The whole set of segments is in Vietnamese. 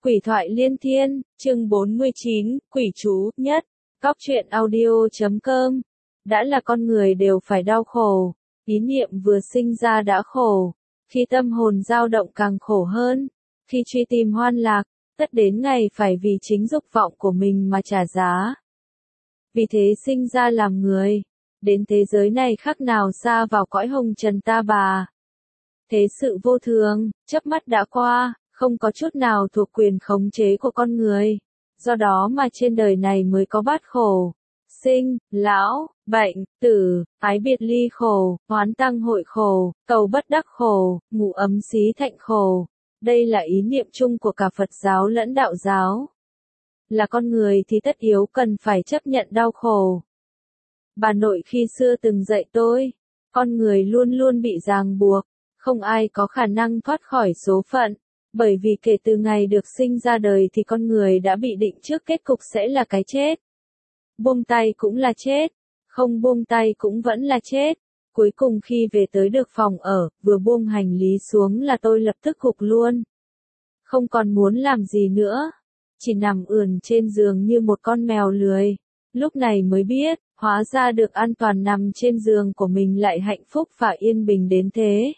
Quỷ thoại liên thiên, chương 49, quỷ chú, nhất. Góc truyện audio.com. Đã là con người đều phải đau khổ. Ý niệm vừa sinh ra đã khổ. Khi tâm hồn dao động càng khổ hơn. Khi truy tìm hoan lạc, tất đến ngày phải vì chính dục vọng của mình mà trả giá. Vì thế sinh ra làm người. Đến thế giới này khác nào xa vào cõi hồng trần ta bà. Thế sự vô thường, chớp mắt đã qua. Không có chút nào thuộc quyền khống chế của con người. Do đó mà trên đời này mới có bát khổ. Sinh, lão, bệnh, tử, ái biệt ly khổ, hoán tăng hội khổ, cầu bất đắc khổ, ngủ ấm xí thạnh khổ. Đây là ý niệm chung của cả Phật giáo lẫn đạo giáo. Là con người thì tất yếu cần phải chấp nhận đau khổ. Bà nội khi xưa từng dạy tôi, con người luôn luôn bị ràng buộc, không ai có khả năng thoát khỏi số phận. Bởi vì kể từ ngày được sinh ra đời thì con người đã bị định trước kết cục sẽ là cái chết. Buông tay cũng là chết, không buông tay cũng vẫn là chết. Cuối cùng khi về tới được phòng ở, vừa buông hành lý xuống là tôi lập tức gục luôn. Không còn muốn làm gì nữa, chỉ nằm ườn trên giường như một con mèo lười. Lúc này mới biết, hóa ra được an toàn nằm trên giường của mình lại hạnh phúc và yên bình đến thế.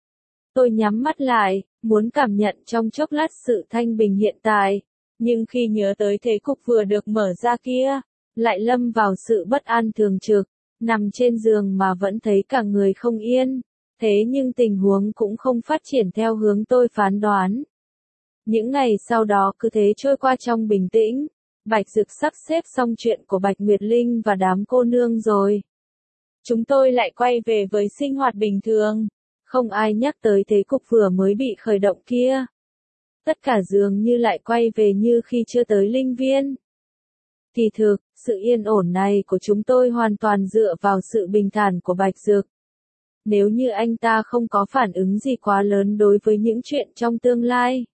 Tôi nhắm mắt lại, muốn cảm nhận trong chốc lát sự thanh bình hiện tại, nhưng khi nhớ tới thế cục vừa được mở ra kia, lại lâm vào sự bất an thường trực, nằm trên giường mà vẫn thấy cả người không yên, thế nhưng tình huống cũng không phát triển theo hướng tôi phán đoán. Những ngày sau đó cứ thế trôi qua trong bình tĩnh, Bạch Dực sắp xếp xong chuyện của Bạch Nguyệt Linh và đám cô nương rồi. Chúng tôi lại quay về với sinh hoạt bình thường. Không ai nhắc tới thế cục vừa mới bị khởi động kia. Tất cả dường như lại quay về như khi chưa tới linh viên. Thì thực, sự yên ổn này của chúng tôi hoàn toàn dựa vào sự bình thản của Bạch Dực. Nếu như anh ta không có phản ứng gì quá lớn đối với những chuyện trong tương lai,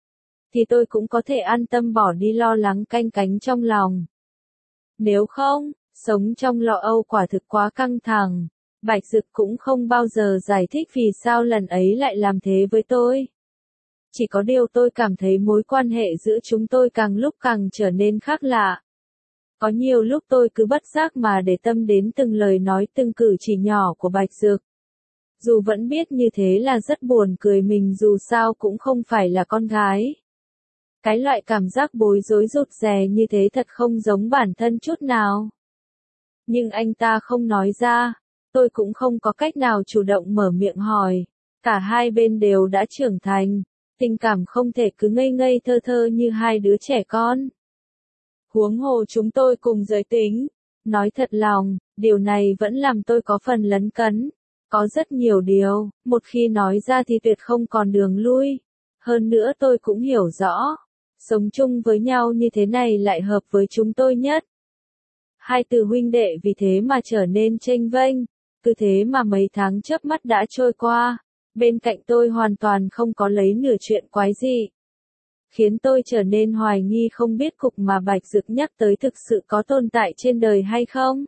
thì tôi cũng có thể an tâm bỏ đi lo lắng canh cánh trong lòng. Nếu không, sống trong lo âu quả thực quá căng thẳng. Bạch Dực cũng không bao giờ giải thích vì sao lần ấy lại làm thế với tôi. Chỉ có điều tôi cảm thấy mối quan hệ giữa chúng tôi càng lúc càng trở nên khác lạ. Có nhiều lúc tôi cứ bất giác mà để tâm đến từng lời nói từng cử chỉ nhỏ của Bạch Dực. Dù vẫn biết như thế là rất buồn cười mình dù sao cũng không phải là con gái. Cái loại cảm giác bối rối rụt rè như thế thật không giống bản thân chút nào. Nhưng anh ta không nói ra. Tôi cũng không có cách nào chủ động mở miệng hỏi. Cả hai bên đều đã trưởng thành. Tình cảm không thể cứ ngây ngây thơ thơ như hai đứa trẻ con. Huống hồ chúng tôi cùng giới tính. Nói thật lòng, điều này vẫn làm tôi có phần lấn cấn. Có rất nhiều điều, một khi nói ra thì tuyệt không còn đường lui. Hơn nữa tôi cũng hiểu rõ. Sống chung với nhau như thế này lại hợp với chúng tôi nhất. Hai từ huynh đệ vì thế mà trở nên chênh vênh. Cứ thế mà mấy tháng chớp mắt đã trôi qua, bên cạnh tôi hoàn toàn không có lấy nửa chuyện quái dị. Khiến tôi trở nên hoài nghi không biết cục mà Bạch Dực nhắc tới thực sự có tồn tại trên đời hay không.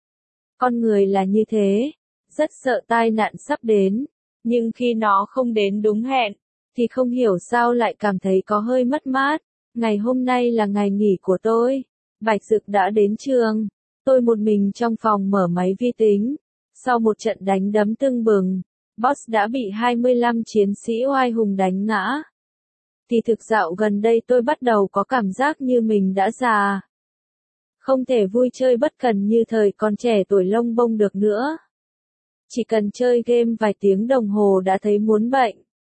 Con người là như thế, rất sợ tai nạn sắp đến, nhưng khi nó không đến đúng hẹn, thì không hiểu sao lại cảm thấy có hơi mất mát. Ngày hôm nay là ngày nghỉ của tôi, Bạch Dực đã đến trường, tôi một mình trong phòng mở máy vi tính. Sau một trận đánh đấm tưng bừng, boss đã bị 25 chiến sĩ oai hùng đánh ngã. Thì thực dạo gần đây tôi bắt đầu có cảm giác như mình đã già. Không thể vui chơi bất cần như thời còn trẻ tuổi lông bông được nữa. Chỉ cần chơi game vài tiếng đồng hồ đã thấy muốn bệnh.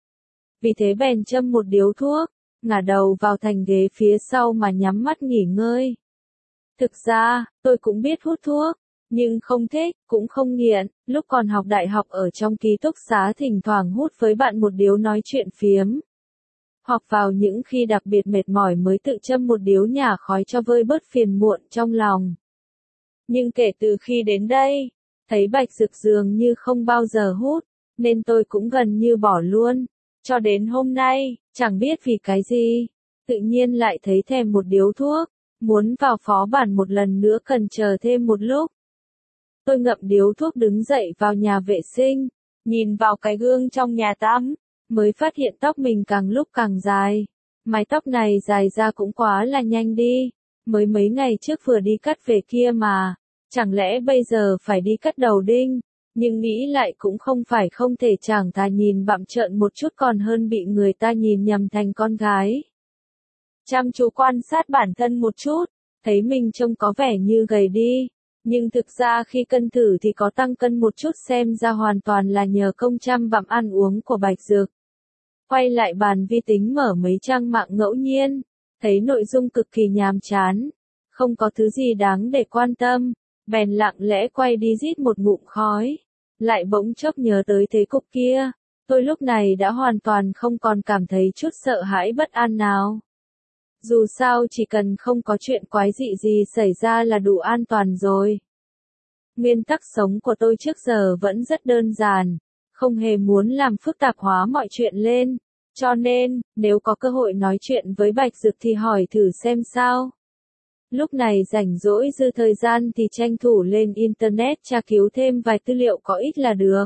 Vì thế bèn châm một điếu thuốc, ngả đầu vào thành ghế phía sau mà nhắm mắt nghỉ ngơi. Thực ra, tôi cũng biết hút thuốc. Nhưng không thích, cũng không nghiện, lúc còn học đại học ở trong ký túc xá thỉnh thoảng hút với bạn một điếu nói chuyện phiếm. Hoặc vào những khi đặc biệt mệt mỏi mới tự châm một điếu nhả khói cho vơi bớt phiền muộn trong lòng. Nhưng kể từ khi đến đây, thấy Bạch Dực dường như không bao giờ hút, nên tôi cũng gần như bỏ luôn. Cho đến hôm nay, chẳng biết vì cái gì, tự nhiên lại thấy thèm một điếu thuốc, muốn vào phó bản một lần nữa cần chờ thêm một lúc. Tôi ngậm điếu thuốc đứng dậy vào nhà vệ sinh, nhìn vào cái gương trong nhà tắm, mới phát hiện tóc mình càng lúc càng dài. Mái tóc này dài ra cũng quá là nhanh đi. Mới mấy ngày trước vừa đi cắt về kia mà. Chẳng lẽ bây giờ phải đi cắt đầu đinh? Nhưng nghĩ lại cũng không phải không thể, chàng ta nhìn bặm trợn một chút còn hơn bị người ta nhìn nhầm thành con gái. Chăm chú quan sát bản thân một chút, thấy mình trông có vẻ như gầy đi. Nhưng thực ra khi cân thử thì có tăng cân một chút, xem ra hoàn toàn là nhờ công chăm bặm ăn uống của Bạch Dược. Quay lại bàn vi tính mở mấy trang mạng ngẫu nhiên, thấy nội dung cực kỳ nhàm chán, không có thứ gì đáng để quan tâm, bèn lặng lẽ quay đi rít một ngụm khói, lại bỗng chốc nhớ tới thế cục kia, tôi lúc này đã hoàn toàn không còn cảm thấy chút sợ hãi bất an nào. Dù sao chỉ cần không có chuyện quái dị gì xảy ra là đủ an toàn rồi. Nguyên tắc sống của tôi trước giờ vẫn rất đơn giản, không hề muốn làm phức tạp hóa mọi chuyện lên, cho nên, nếu có cơ hội nói chuyện với Bạch Dược thì hỏi thử xem sao. Lúc này rảnh rỗi dư thời gian thì tranh thủ lên Internet tra cứu thêm vài tư liệu có ích là được.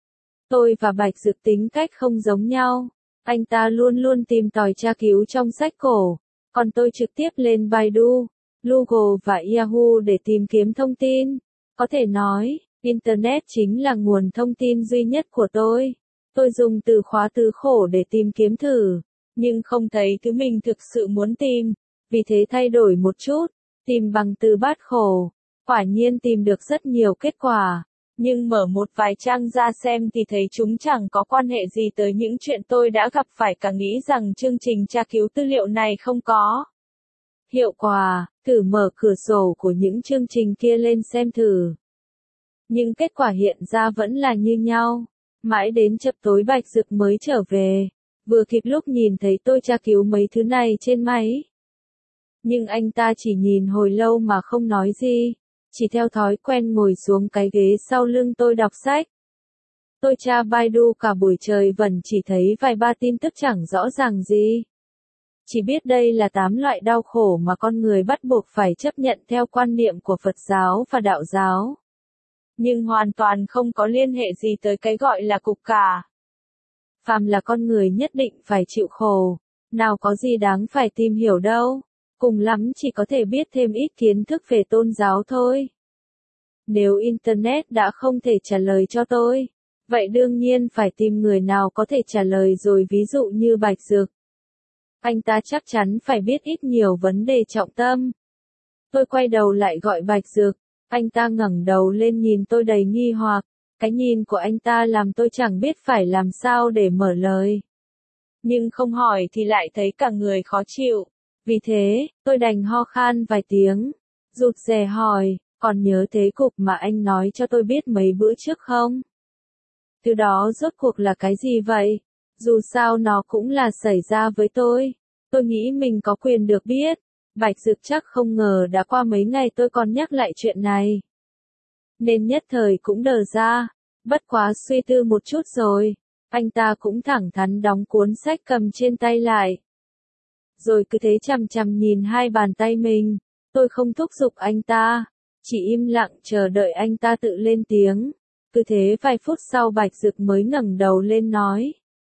Tôi và Bạch Dược tính cách không giống nhau, anh ta luôn luôn tìm tòi tra cứu trong sách cổ, còn tôi trực tiếp lên Baidu, Google và Yahoo để tìm kiếm thông tin. Có thể nói, Internet chính là nguồn thông tin duy nhất của tôi. Tôi dùng từ khóa từ khổ để tìm kiếm thử, nhưng không thấy thứ mình thực sự muốn tìm, vì thế thay đổi một chút, tìm bằng từ bát khổ. Quả nhiên tìm được rất nhiều kết quả, nhưng mở một vài trang ra xem thì thấy chúng chẳng có quan hệ gì tới những chuyện tôi đã gặp phải, cả nghĩ rằng chương trình tra cứu tư liệu này không có hiệu quả, thử mở cửa sổ của những chương trình kia lên xem thử. Nhưng kết quả hiện ra vẫn là như nhau. Mãi đến chập tối Bạch Dược mới trở về, vừa kịp lúc nhìn thấy tôi tra cứu mấy thứ này trên máy. Nhưng anh ta chỉ nhìn hồi lâu mà không nói gì, chỉ theo thói quen ngồi xuống cái ghế sau lưng tôi đọc sách. Tôi tra Baidu cả buổi trời vẫn chỉ thấy vài ba tin tức chẳng rõ ràng gì. Chỉ biết đây là 8 loại đau khổ mà con người bắt buộc phải chấp nhận theo quan niệm của Phật giáo và Đạo giáo. Nhưng hoàn toàn không có liên hệ gì tới cái gọi là cục cả. Phàm là con người nhất định phải chịu khổ, nào có gì đáng phải tìm hiểu đâu, cùng lắm chỉ có thể biết thêm ít kiến thức về tôn giáo thôi. Nếu Internet đã không thể trả lời cho tôi, vậy đương nhiên phải tìm người nào có thể trả lời rồi, ví dụ như Bạch Dược. Anh ta chắc chắn phải biết ít nhiều vấn đề trọng tâm. Tôi quay đầu lại gọi Bạch Dược. Anh ta ngẩng đầu lên nhìn tôi đầy nghi hoặc, cái nhìn của anh ta làm tôi chẳng biết phải làm sao để mở lời. Nhưng không hỏi thì lại thấy cả người khó chịu, vì thế, tôi đành ho khan vài tiếng, rụt rè hỏi, còn nhớ thế cục mà anh nói cho tôi biết mấy bữa trước không? Từ đó rốt cuộc là cái gì vậy? Dù sao nó cũng là xảy ra với tôi nghĩ mình có quyền được biết. Bạch Dược chắc không ngờ đã qua mấy ngày tôi còn nhắc lại chuyện này, nên nhất thời cũng đờ ra, bất quá suy tư một chút rồi, anh ta cũng thẳng thắn đóng cuốn sách cầm trên tay lại. Rồi cứ thế chằm chằm nhìn hai bàn tay mình, tôi không thúc giục anh ta, chỉ im lặng chờ đợi anh ta tự lên tiếng. Cứ thế vài phút sau Bạch Dược mới ngẩng đầu lên nói.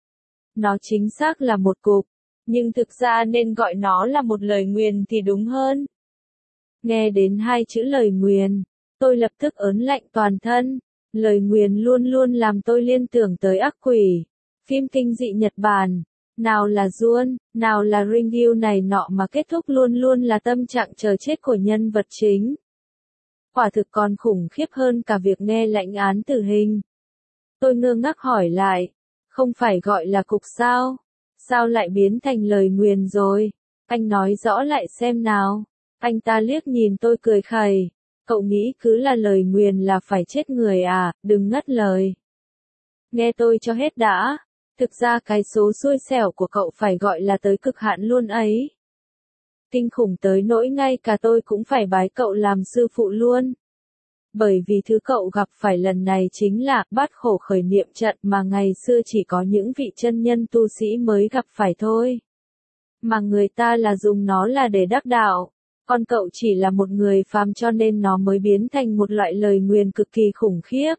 Nó chính xác là một cục. Nhưng thực ra nên gọi nó là một lời nguyền thì đúng hơn. Nghe đến hai chữ lời nguyền, tôi lập tức ớn lạnh toàn thân. Lời nguyền luôn luôn làm tôi liên tưởng tới ác quỷ, phim kinh dị Nhật Bản, nào là Jun, nào là Ringu này nọ, mà kết thúc luôn luôn là tâm trạng chờ chết của nhân vật chính. Quả thực còn khủng khiếp hơn cả việc nghe lãnh án tử hình. Tôi ngơ ngác hỏi lại, không phải gọi là cục sao? Sao lại biến thành lời nguyền rồi? Anh nói rõ lại xem nào. Anh ta liếc nhìn tôi cười khẩy. Cậu nghĩ cứ là lời nguyền là phải chết người à, đừng ngắt lời. Nghe tôi cho hết đã. Thực ra cái số xui xẻo của cậu phải gọi là tới cực hạn luôn ấy. Kinh khủng tới nỗi ngay cả tôi cũng phải bái cậu làm sư phụ luôn. Bởi vì thứ cậu gặp phải lần này chính là bát khổ khởi niệm trận mà ngày xưa chỉ có những vị chân nhân tu sĩ mới gặp phải thôi. Mà người ta là dùng nó là để đắc đạo, còn cậu chỉ là một người phàm cho nên nó mới biến thành một loại lời nguyền cực kỳ khủng khiếp.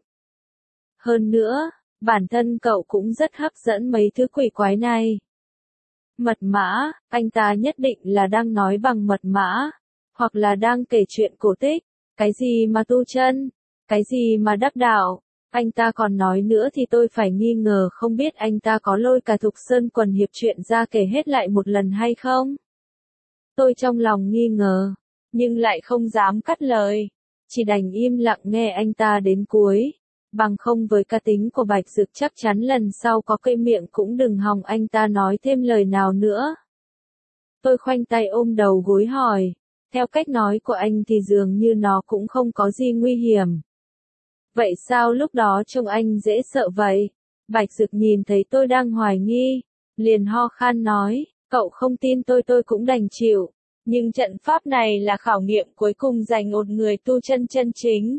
Hơn nữa, bản thân cậu cũng rất hấp dẫn mấy thứ quỷ quái này. Mật mã, anh ta nhất định là đang nói bằng mật mã, hoặc là đang kể chuyện cổ tích, cái gì mà tu chân, cái gì mà đắc đạo. Anh ta còn nói nữa thì tôi phải nghi ngờ không biết anh ta có lôi cả Thục Sơn quần hiệp chuyện ra kể hết lại một lần hay không. Tôi trong lòng nghi ngờ, nhưng lại không dám cắt lời, chỉ đành im lặng nghe anh ta đến cuối. Bằng không với cá tính của Bạch Dực chắc chắn lần sau có cây miệng cũng đừng hòng anh ta nói thêm lời nào nữa. Tôi khoanh tay ôm đầu gối hỏi, theo cách nói của anh thì dường như nó cũng không có gì nguy hiểm. Vậy sao lúc đó trông anh dễ sợ vậy? Bạch Dực nhìn thấy tôi đang hoài nghi, liền ho khan nói, cậu không tin tôi cũng đành chịu, nhưng trận pháp này là khảo nghiệm cuối cùng dành một người tu chân chân chính.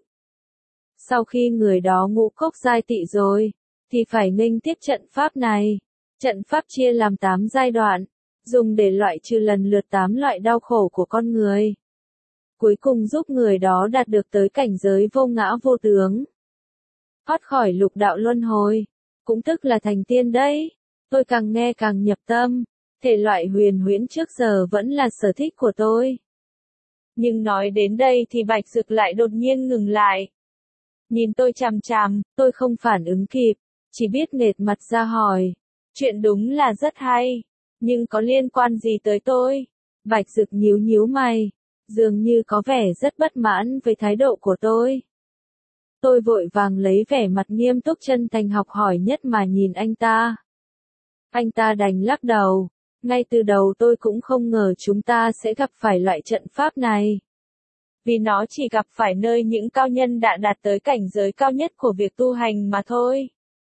Sau khi người đó ngũ cốc giai tị rồi, thì phải nghênh tiếp trận pháp này. Trận pháp chia làm 8 giai đoạn, dùng để loại trừ lần lượt 8 loại đau khổ của con người. Cuối cùng giúp người đó đạt được tới cảnh giới vô ngã vô tướng. Thoát khỏi lục đạo luân hồi, cũng tức là thành tiên đấy. Tôi càng nghe càng nhập tâm, thể loại huyền huyễn trước giờ vẫn là sở thích của tôi. Nhưng nói đến đây thì Bạch Dực lại đột nhiên ngừng lại. Nhìn tôi chằm chằm, tôi không phản ứng kịp, chỉ biết nệt mặt ra hỏi. Chuyện đúng là rất hay, nhưng có liên quan gì tới tôi? Bạch Dực nhíu nhíu mày, dường như có vẻ rất bất mãn với thái độ của tôi. Tôi vội vàng lấy vẻ mặt nghiêm túc chân thành học hỏi nhất mà nhìn anh ta. Anh ta đành lắc đầu, ngay từ đầu tôi cũng không ngờ chúng ta sẽ gặp phải loại trận pháp này. Vì nó chỉ gặp phải nơi những cao nhân đã đạt tới cảnh giới cao nhất của việc tu hành mà thôi.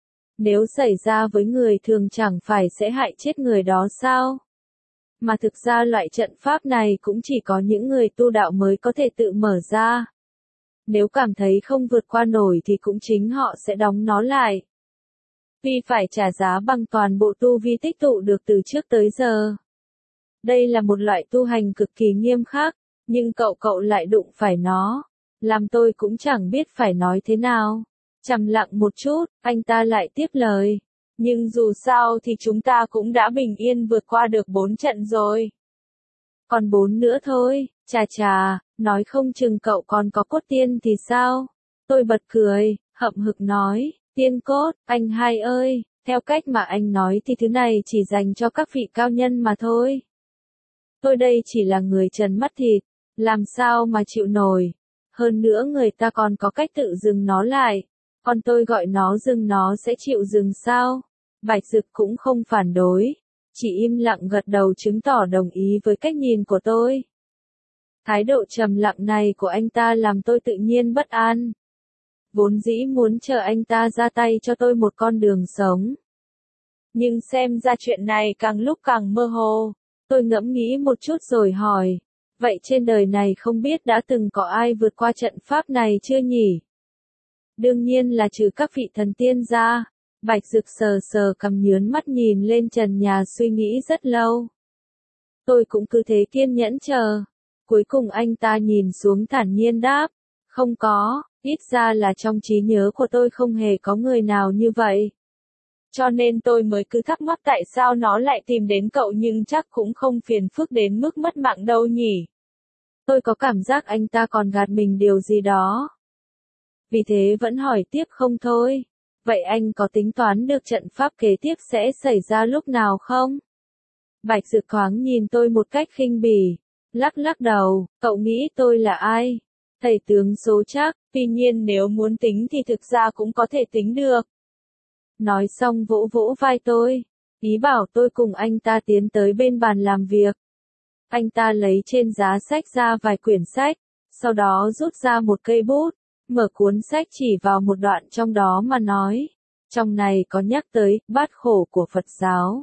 Nếu xảy ra với người thường chẳng phải sẽ hại chết người đó sao? Mà thực ra loại trận pháp này cũng chỉ có những người tu đạo mới có thể tự mở ra. Nếu cảm thấy không vượt qua nổi thì cũng chính họ sẽ đóng nó lại. Vì phải trả giá bằng toàn bộ tu vi tích tụ được từ trước tới giờ. Đây là một loại tu hành cực kỳ nghiêm khắc, nhưng cậu lại đụng phải nó. Làm tôi cũng chẳng biết phải nói thế nào. Trầm lặng một chút, anh ta lại tiếp lời. Nhưng dù sao thì chúng ta cũng đã bình yên vượt qua được 4 trận rồi. Còn 4 nữa thôi, chà, nói không chừng cậu còn có cốt tiên thì sao? Tôi bật cười, hậm hực nói, tiên cốt, anh hai ơi, theo cách mà anh nói thì thứ này chỉ dành cho các vị cao nhân mà thôi. Tôi đây chỉ là người trần mắt thịt, làm sao mà chịu nổi. Hơn nữa người ta còn có cách tự dừng nó lại, còn tôi gọi nó dừng nó sẽ chịu dừng sao? Bạch Dực cũng không phản đối, chỉ im lặng gật đầu chứng tỏ đồng ý với cách nhìn của tôi. Thái độ trầm lặng này của anh ta làm tôi tự nhiên bất an. Vốn dĩ muốn chờ anh ta ra tay cho tôi một con đường sống. Nhưng xem ra chuyện này càng lúc càng mơ hồ. Tôi ngẫm nghĩ một chút rồi hỏi, vậy trên đời này không biết đã từng có ai vượt qua trận pháp này chưa nhỉ? Đương nhiên là trừ các vị thần tiên ra. Bạch Dực sờ sờ cằm nhớn mắt nhìn lên trần nhà suy nghĩ rất lâu. Tôi cũng cứ thế kiên nhẫn chờ. Cuối cùng anh ta nhìn xuống thản nhiên đáp, không có, ít ra là trong trí nhớ của tôi không hề có người nào như vậy. Cho nên tôi mới cứ thắc mắc tại sao nó lại tìm đến cậu nhưng chắc cũng không phiền phức đến mức mất mạng đâu nhỉ. Tôi có cảm giác anh ta còn gạt mình điều gì đó. Vì thế vẫn hỏi tiếp không thôi. Vậy anh có tính toán được trận pháp kế tiếp sẽ xảy ra lúc nào không? Bạch Dực thoáng nhìn tôi một cách khinh bỉ, lắc đầu, cậu nghĩ tôi là ai? Thầy tướng số chắc, tuy nhiên nếu muốn tính thì thực ra cũng có thể tính được. Nói xong vỗ vỗ vai tôi, ý bảo tôi cùng anh ta tiến tới bên bàn làm việc. Anh ta lấy trên giá sách ra vài quyển sách, sau đó rút ra một cây bút, mở cuốn sách chỉ vào một đoạn trong đó mà nói, trong này có nhắc tới bát khổ của Phật giáo.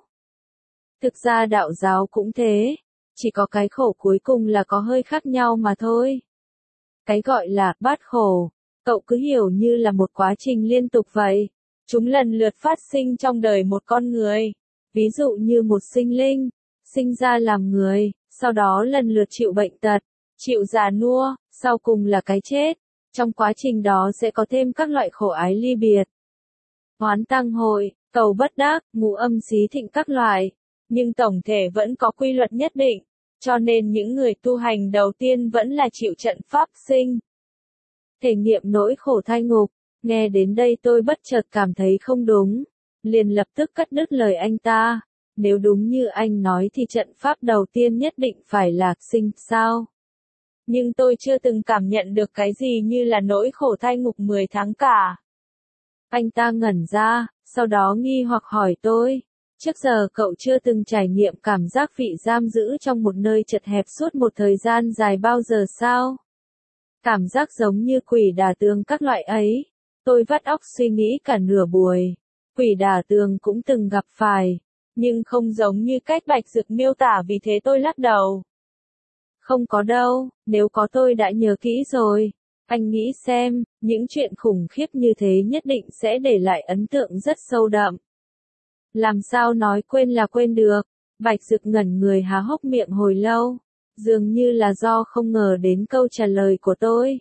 Thực ra đạo giáo cũng thế, chỉ có cái khổ cuối cùng là có hơi khác nhau mà thôi. Cái gọi là bát khổ, cậu cứ hiểu như là một quá trình liên tục vậy. Chúng lần lượt phát sinh trong đời một con người. Ví dụ như một sinh linh, sinh ra làm người, sau đó lần lượt chịu bệnh tật, chịu già nua, sau cùng là cái chết. Trong quá trình đó sẽ có thêm các loại khổ ái ly biệt, oán tăng hội, cầu bất đắc, ngũ âm xí thịnh các loại. nhưng tổng thể vẫn có quy luật nhất định, cho nên những người tu hành đầu tiên vẫn là chịu trận pháp sinh. Thể nghiệm nỗi khổ thai ngục, nghe đến đây tôi bất chợt cảm thấy không đúng, liền lập tức cắt đứt lời anh ta. Nếu đúng như anh nói thì trận pháp đầu tiên nhất định phải là sinh sao? Nhưng tôi chưa từng cảm nhận được cái gì như là nỗi khổ thai ngục 10 tháng cả. Anh ta ngẩn ra, sau đó nghi hoặc hỏi tôi, trước giờ cậu chưa từng trải nghiệm cảm giác bị giam giữ trong một nơi chật hẹp suốt một thời gian dài bao giờ sao? Cảm giác giống như quỷ đả tường các loại ấy. Tôi vắt óc suy nghĩ cả nửa buổi. Quỷ đả tường cũng từng gặp phải, nhưng không giống như cách Bạch Dực miêu tả, vì thế tôi lắc đầu. Không có đâu, nếu có tôi đã nhớ kỹ rồi. Anh nghĩ xem, những chuyện khủng khiếp như thế nhất định sẽ để lại ấn tượng rất sâu đậm. Làm sao nói quên là quên được? Bạch Dực ngẩn người há hốc miệng hồi lâu, dường như là do không ngờ đến câu trả lời của tôi.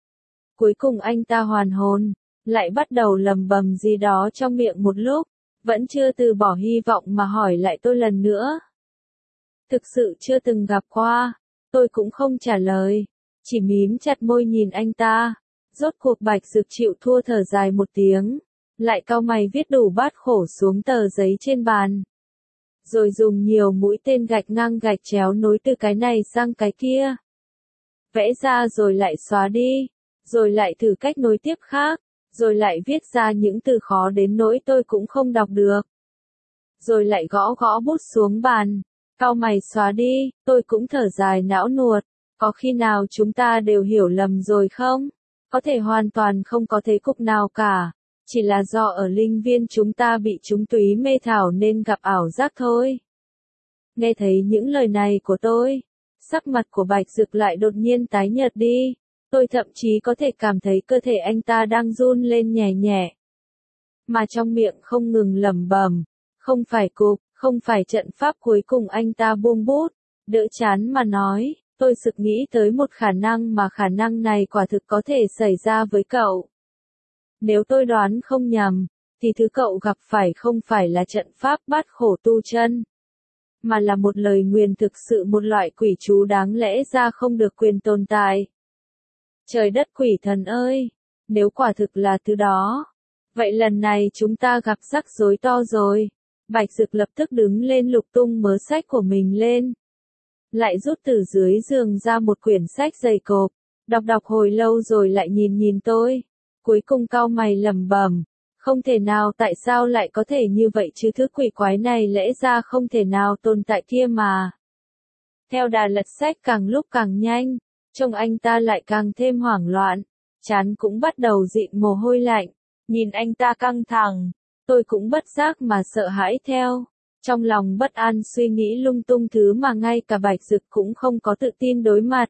Cuối cùng anh ta hoàn hồn, lại bắt đầu lầm bầm gì đó trong miệng một lúc, vẫn chưa từ bỏ hy vọng mà hỏi lại tôi lần nữa. Thực sự chưa từng gặp qua, tôi cũng không trả lời, chỉ mím chặt môi nhìn anh ta. Rốt cuộc Bạch Dực chịu thua, thở dài một tiếng, lại cau mày viết đủ bát khổ xuống tờ giấy trên bàn. Rồi dùng nhiều mũi tên gạch ngang gạch chéo nối từ cái này sang cái kia. Vẽ ra rồi lại xóa đi, rồi lại thử cách nối tiếp khác, rồi lại viết ra những từ khó đến nỗi tôi cũng không đọc được. Rồi lại gõ gõ bút xuống bàn, cau mày xóa đi, tôi cũng thở dài não nuột, có khi nào chúng ta đều hiểu lầm rồi không? Có thể hoàn toàn không có thế cục nào cả, chỉ là do ở linh viên chúng ta bị trúng túy mê thảo nên gặp ảo giác thôi. Nghe thấy những lời này của tôi, sắc mặt của Bạch Dực lại đột nhiên tái nhợt đi, tôi thậm chí có thể cảm thấy cơ thể anh ta đang run lên nhẹ nhẹ. Mà trong miệng không ngừng lẩm bẩm, không phải cục, không phải trận pháp. Cuối cùng anh ta buông bút, đỡ chán mà nói, tôi sực nghĩ tới một khả năng mà khả năng này quả thực có thể xảy ra với cậu. Nếu tôi đoán không nhầm, thì thứ cậu gặp phải không phải là trận pháp bát khổ tu chân, mà là một lời nguyền, thực sự một loại quỷ chú đáng lẽ ra không được quyền tồn tại. Trời đất quỷ thần ơi, nếu quả thực là thứ đó, vậy lần này chúng ta gặp rắc rối to rồi. Bạch Dực lập tức đứng lên lục tung mớ sách của mình lên. Lại rút từ dưới giường ra một quyển sách dày cộp, đọc hồi lâu rồi lại nhìn nhìn tôi. Cuối cùng cau mày lẩm bẩm, không thể nào, tại sao lại có thể như vậy chứ, thứ quỷ quái này lẽ ra không thể nào tồn tại kia mà. Theo đà lật sách càng lúc càng nhanh, trông anh ta lại càng thêm hoảng loạn, trán cũng bắt đầu dịn mồ hôi lạnh, nhìn anh ta căng thẳng, tôi cũng bất giác mà sợ hãi theo, trong lòng bất an suy nghĩ lung tung thứ mà ngay cả Bạch Dực cũng không có tự tin đối mặt.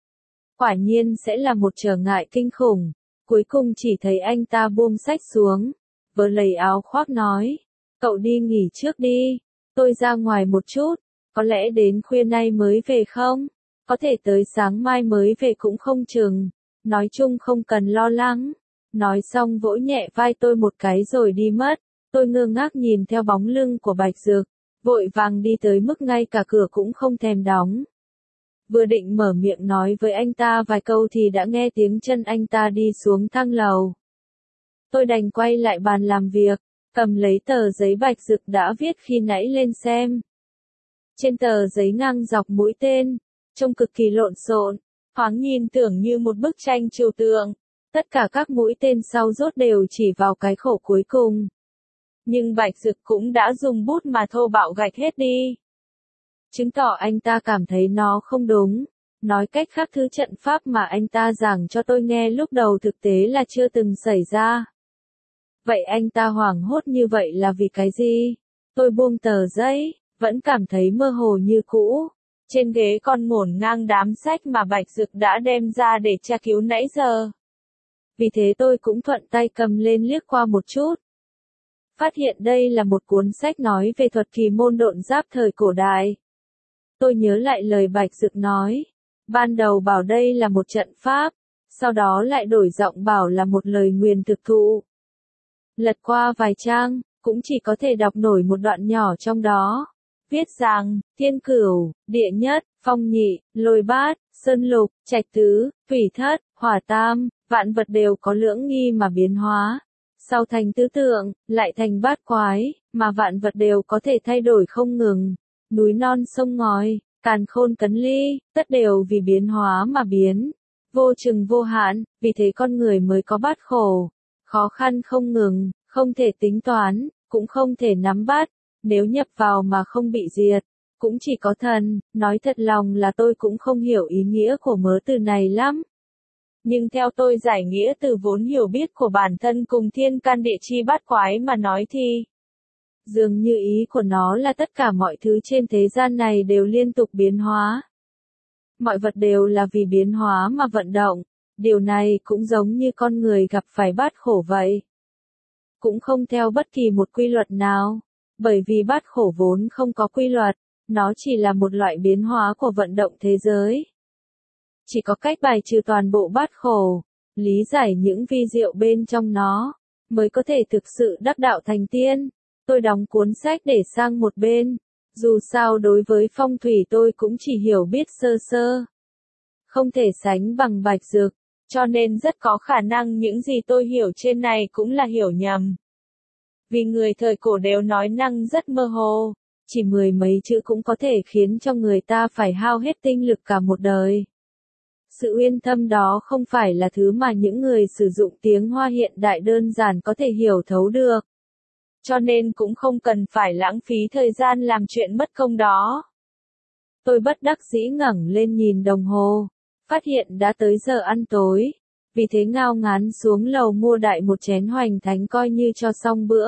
Quả nhiên sẽ là một trở ngại kinh khủng. Cuối cùng chỉ thấy anh ta buông sách xuống, vớ lấy áo khoác nói, cậu đi nghỉ trước đi, tôi ra ngoài một chút, có lẽ đến khuya nay mới về không? Có thể tới sáng mai mới về cũng không chừng, nói chung không cần lo lắng. Nói xong vỗ nhẹ vai tôi một cái rồi đi mất, tôi ngơ ngác nhìn theo bóng lưng của Bạch Dực, vội vàng đi tới mức ngay cả cửa cũng không thèm đóng. Vừa định mở miệng nói với anh ta vài câu thì đã nghe tiếng chân anh ta đi xuống thang lầu. Tôi đành quay lại bàn làm việc, cầm lấy tờ giấy Bạch Dực đã viết khi nãy lên xem. Trên tờ giấy ngang dọc mũi tên, trông cực kỳ lộn xộn, thoáng nhìn tưởng như một bức tranh trừu tượng. Tất cả các mũi tên sau rốt đều chỉ vào cái khổ cuối cùng. Nhưng Bạch Dực cũng đã dùng bút mà thô bạo gạch hết đi. Chứng tỏ anh ta cảm thấy nó không đúng. Nói cách khác, thứ trận pháp mà anh ta giảng cho tôi nghe lúc đầu thực tế là chưa từng xảy ra. Vậy anh ta hoảng hốt như vậy là vì cái gì? Tôi buông tờ giấy, vẫn cảm thấy mơ hồ như cũ. Trên ghế còn ngổn ngang đám sách mà Bạch Dực đã đem ra để tra cứu nãy giờ. Vì thế tôi cũng thuận tay cầm lên liếc qua một chút. Phát hiện đây là một cuốn sách nói về thuật kỳ môn độn giáp thời cổ đại. Tôi nhớ lại lời Bạch Dực nói. Ban đầu bảo đây là một trận pháp, sau đó lại đổi giọng bảo là một lời nguyền thực thụ. Lật qua vài trang, cũng chỉ có thể đọc nổi một đoạn nhỏ trong đó. viết rằng, thiên cửu, địa nhất, phong nhị, lôi bát, sơn lục, trạch tứ, thủy thất, hỏa tam, vạn vật đều có lưỡng nghi mà biến hóa. Sau thành tứ tượng, lại thành bát quái, mà vạn vật đều có thể thay đổi không ngừng. Núi non sông ngòi, càn khôn cấn ly, tất đều vì biến hóa mà biến. Vô chừng vô hạn, vì thế con người mới có bát khổ. Khó khăn không ngừng, không thể tính toán, cũng không thể nắm bắt. Nếu nhập vào mà không bị diệt, cũng chỉ có thần. Nói thật lòng là tôi cũng không hiểu ý nghĩa của mớ từ này lắm. Nhưng theo tôi giải nghĩa từ vốn hiểu biết của bản thân cùng thiên can địa chi bát quái mà nói thì dường như ý của nó là tất cả mọi thứ trên thế gian này đều liên tục biến hóa. Mọi vật đều là vì biến hóa mà vận động. Điều này cũng giống như con người gặp phải bát khổ vậy. Cũng không theo bất kỳ một quy luật nào. Bởi vì bát khổ vốn không có quy luật. Nó chỉ là một loại biến hóa của vận động thế giới. Chỉ có cách bài trừ toàn bộ bát khổ, lý giải những vi diệu bên trong nó, mới có thể thực sự đắc đạo thành tiên. Tôi đóng cuốn sách để sang một bên. Dù sao đối với phong thủy tôi cũng chỉ hiểu biết sơ sơ. Không thể sánh bằng Bạch Dực, cho nên rất có khả năng những gì tôi hiểu trên này cũng là hiểu nhầm. Vì người thời cổ đều nói năng rất mơ hồ, chỉ 10 mấy chữ cũng có thể khiến cho người ta phải hao hết tinh lực cả một đời. Sự uyên thâm đó không phải là thứ mà những người sử dụng tiếng Hoa hiện đại đơn giản có thể hiểu thấu được. Cho nên cũng không cần phải lãng phí thời gian làm chuyện mất công đó. Tôi bất đắc dĩ ngẩng lên nhìn đồng hồ, phát hiện đã tới giờ ăn tối, vì thế ngao ngán xuống lầu mua đại một chén hoành thánh coi như cho xong bữa.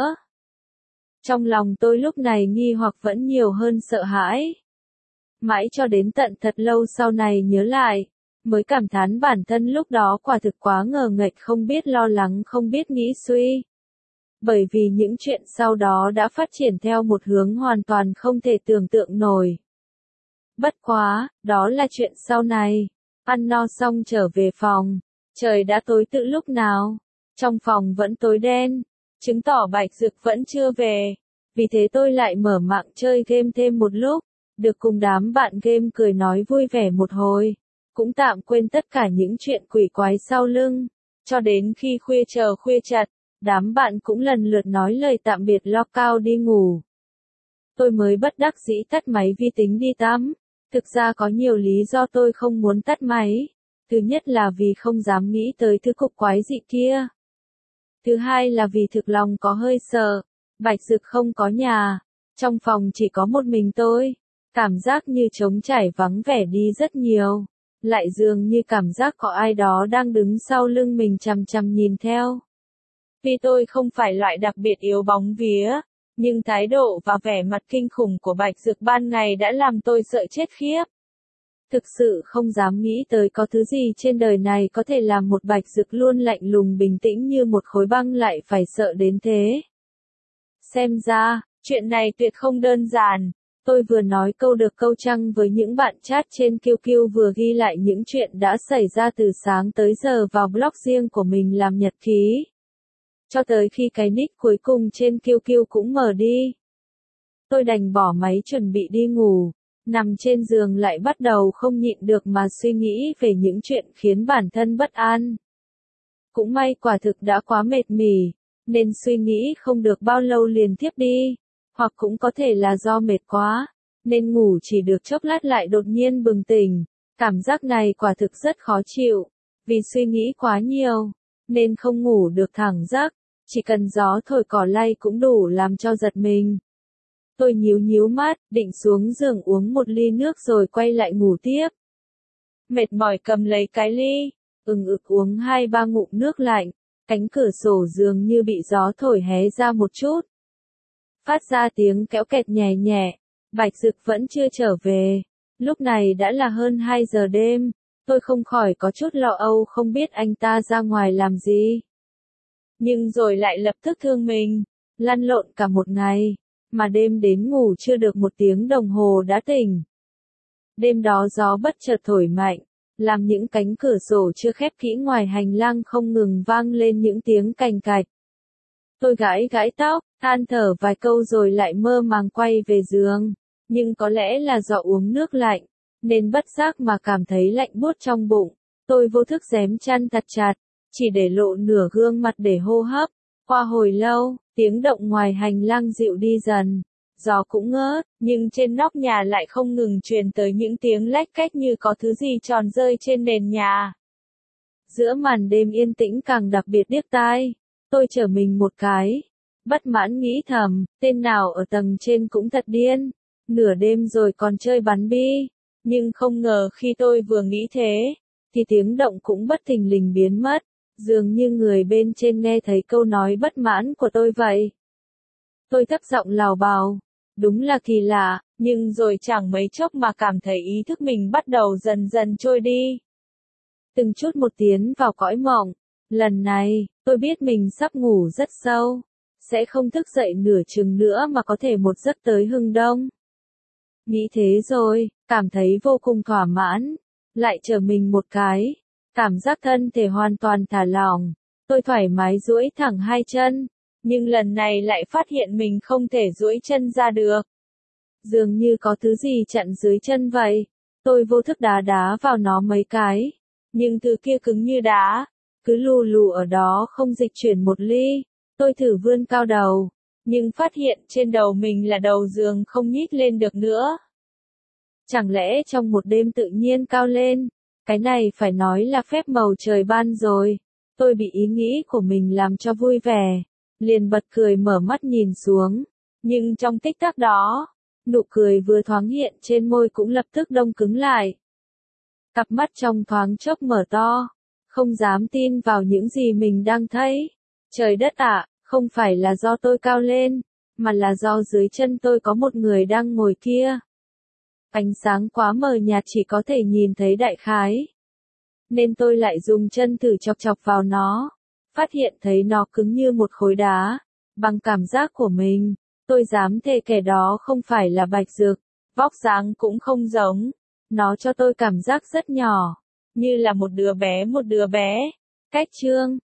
Trong lòng tôi lúc này nghi hoặc vẫn nhiều hơn sợ hãi. Mãi cho đến tận thật lâu sau này nhớ lại, mới cảm thán bản thân lúc đó quả thực quá ngờ nghệch, không biết lo lắng, không biết nghĩ suy. Bởi vì những chuyện sau đó đã phát triển theo một hướng hoàn toàn không thể tưởng tượng nổi. Bất quá, đó là chuyện sau này. Ăn no xong trở về phòng, trời đã tối từ lúc nào. Trong phòng vẫn tối đen, chứng tỏ Bạch Dực vẫn chưa về. Vì thế tôi lại mở mạng chơi game thêm một lúc, được cùng đám bạn game cười nói vui vẻ một hồi. Cũng tạm quên tất cả những chuyện quỷ quái sau lưng. Cho đến khi khuya chờ khuya chặt, đám bạn cũng lần lượt nói lời tạm biệt lo cao đi ngủ. Tôi mới bất đắc dĩ tắt máy vi tính đi tắm. Thực ra có nhiều lý do tôi không muốn tắt máy. Thứ nhất là vì không dám nghĩ tới thứ cục quái dị kia. Thứ hai là vì thực lòng có hơi sợ. Bạch Dực không có nhà. Trong phòng chỉ có một mình tôi. Cảm giác như trống trải vắng vẻ đi rất nhiều. Lại dường như cảm giác có ai đó đang đứng sau lưng mình chằm chằm nhìn theo. Vì tôi không phải loại đặc biệt yếu bóng vía, nhưng thái độ và vẻ mặt kinh khủng của Bạch Dực ban ngày đã làm tôi sợ chết khiếp. Thực sự không dám nghĩ tới có thứ gì trên đời này có thể làm một Bạch Dực luôn lạnh lùng bình tĩnh như một khối băng lại phải sợ đến thế. Xem ra, chuyện này tuyệt không đơn giản. Tôi vừa nói câu được câu trăng với những bạn chat trên QQ, vừa ghi lại những chuyện đã xảy ra từ sáng tới giờ vào blog riêng của mình làm nhật ký. Cho tới khi cái nick cuối cùng trên QQ cũng mở đi. Tôi đành bỏ máy chuẩn bị đi ngủ, nằm trên giường lại bắt đầu không nhịn được mà suy nghĩ về những chuyện khiến bản thân bất an. Cũng may quả thực đã quá mệt mỉ, nên suy nghĩ không được bao lâu liền thiếp đi. Hoặc cũng có thể là do mệt quá, nên ngủ chỉ được chốc lát lại đột nhiên bừng tỉnh. Cảm giác này quả thực rất khó chịu, vì suy nghĩ quá nhiều, nên không ngủ được thẳng giấc, chỉ cần gió thổi cỏ lay cũng đủ làm cho giật mình. Tôi nhíu mắt, định xuống giường uống một ly nước rồi quay lại ngủ tiếp. Mệt mỏi cầm lấy cái ly, uống 2-3 ngụm nước lạnh, cánh cửa sổ dường như bị gió thổi hé ra một chút. Phát ra tiếng kéo kẹt nhẹ nhẹ. Bạch Dực vẫn chưa trở về. Lúc này đã là hơn 2 giờ đêm. Tôi không khỏi có chút lo âu, không biết anh ta ra ngoài làm gì. Nhưng rồi lại lập tức thương mình. Lăn lộn cả một ngày, mà đêm đến ngủ chưa được 1 tiếng đồng hồ đã tỉnh. Đêm đó gió bất chợt thổi mạnh, làm những cánh cửa sổ chưa khép kỹ ngoài hành lang không ngừng vang lên những tiếng cành cạch. Tôi gãi tóc, than thở vài câu rồi lại mơ màng quay về giường. nhưng có lẽ là do uống nước lạnh, nên bất giác mà cảm thấy lạnh buốt trong bụng. Tôi vô thức rém chăn thật chặt, chỉ để lộ nửa gương mặt để hô hấp. Qua hồi lâu, tiếng động ngoài hành lang dịu đi dần. Gió cũng ngớt, nhưng trên nóc nhà lại không ngừng truyền tới những tiếng lách cách như có thứ gì tròn rơi trên nền nhà. Giữa màn đêm yên tĩnh càng đặc biệt điếc tai. Tôi trở mình một cái. Bất mãn nghĩ thầm, tên nào ở tầng trên cũng thật điên. Nửa đêm rồi còn chơi bắn bi. Nhưng không ngờ khi tôi vừa nghĩ thế, thì tiếng động cũng bất thình lình biến mất. Dường như người bên trên nghe thấy câu nói bất mãn của tôi vậy. Tôi thấp giọng lào bào. Đúng là kỳ lạ, nhưng rồi chẳng mấy chốc mà cảm thấy ý thức mình bắt đầu dần dần trôi đi. Từng chút một tiến vào cõi mộng. Lần này, tôi biết mình sắp ngủ rất sâu. Sẽ không thức dậy nửa chừng nữa mà có thể một giấc tới hưng đông. Nghĩ thế rồi, cảm thấy vô cùng thỏa mãn. Lại trở mình một cái. Cảm giác thân thể hoàn toàn thả lỏng. Tôi thoải mái duỗi thẳng hai chân. Nhưng lần này lại phát hiện mình không thể duỗi chân ra được. Dường như có thứ gì chặn dưới chân vậy. Tôi vô thức đá đá vào nó mấy cái. Nhưng thứ kia cứng như đá. Cứ lù lù ở đó không dịch chuyển một ly. Tôi thử vươn cao đầu. Nhưng phát hiện trên đầu mình là đầu giường không nhích lên được nữa. Chẳng lẽ trong một đêm tự nhiên cao lên. Cái này phải nói là phép màu trời ban rồi. Tôi bị ý nghĩ của mình làm cho vui vẻ. Liền bật cười mở mắt nhìn xuống. Nhưng trong tích tắc đó, nụ cười vừa thoáng hiện trên môi cũng lập tức đông cứng lại. Cặp mắt trong thoáng chốc mở to. Không dám tin vào những gì mình đang thấy. Trời đất ạ, không phải là do tôi cao lên, mà là do dưới chân tôi có một người đang ngồi kia. Ánh sáng quá mờ nhạt chỉ có thể nhìn thấy đại khái. Nên tôi lại dùng chân thử chọc chọc vào nó. Phát hiện thấy nó cứng như một khối đá. Bằng cảm giác của mình, tôi dám thề kẻ đó không phải là Bạch Dược. Vóc dáng cũng không giống. Nó cho tôi cảm giác rất nhỏ. Như là một đứa bé. Cách chương